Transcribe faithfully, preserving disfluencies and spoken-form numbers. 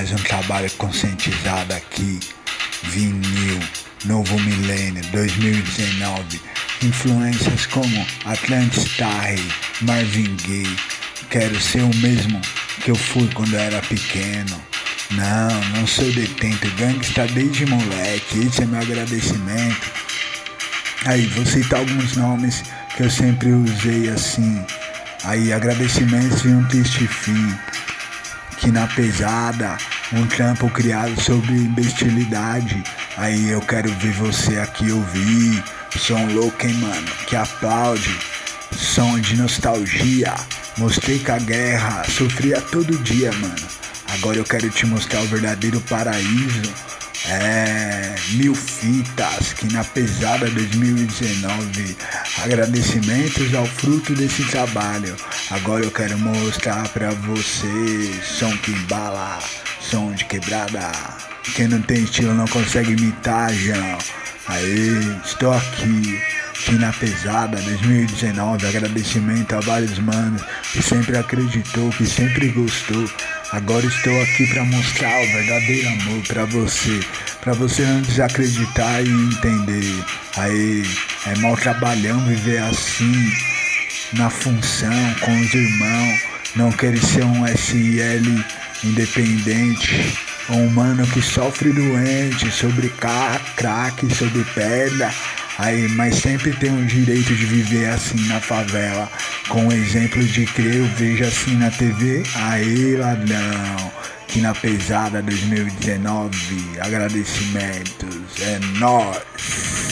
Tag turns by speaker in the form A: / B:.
A: mais um trabalho conscientizado aqui. Vinil, novo milênio, dois mil e dezenove. Influências como Atlantis Starry, Marvin Gaye. Quero ser o mesmo que eu fui quando eu era pequeno. Não, não sou detento, gangsta desde moleque. Esse é meu agradecimento. Aí vou citar alguns nomes que eu sempre usei assim. Aí agradecimentos e um triste fim. Que na pesada, um trampo criado sobre imbecilidade. Aí eu quero ver você aqui ouvir. Som louco, hein, mano, que aplaude. Som de nostalgia. Mostrei que a guerra sofria todo dia, mano. Agora eu quero te mostrar o verdadeiro paraíso. É, mil fitas, que na pesada dois mil e dezenove. Agradecimentos ao fruto desse trabalho. Agora eu quero mostrar pra você. Som que embala, som de quebrada. Quem não tem estilo não consegue imitar, João. Aê, estou aqui, que na pesada dois mil e dezenove. Agradecimento a vários manos que sempre acreditou, que sempre gostou. Agora estou aqui pra mostrar o verdadeiro amor pra você, pra você não desacreditar e entender. Aí, é mal trabalhão viver assim, na função, com os irmãos. Não querer ser um S L independente, um mano que sofre doente, sobre crack, sobre pedra. Aí, mas sempre tem o direito de viver assim na favela. Com exemplo de crer, eu vejo assim na T V. Aí, ladrão, que na pesada dois mil e dezenove. Agradecimentos, é nóis.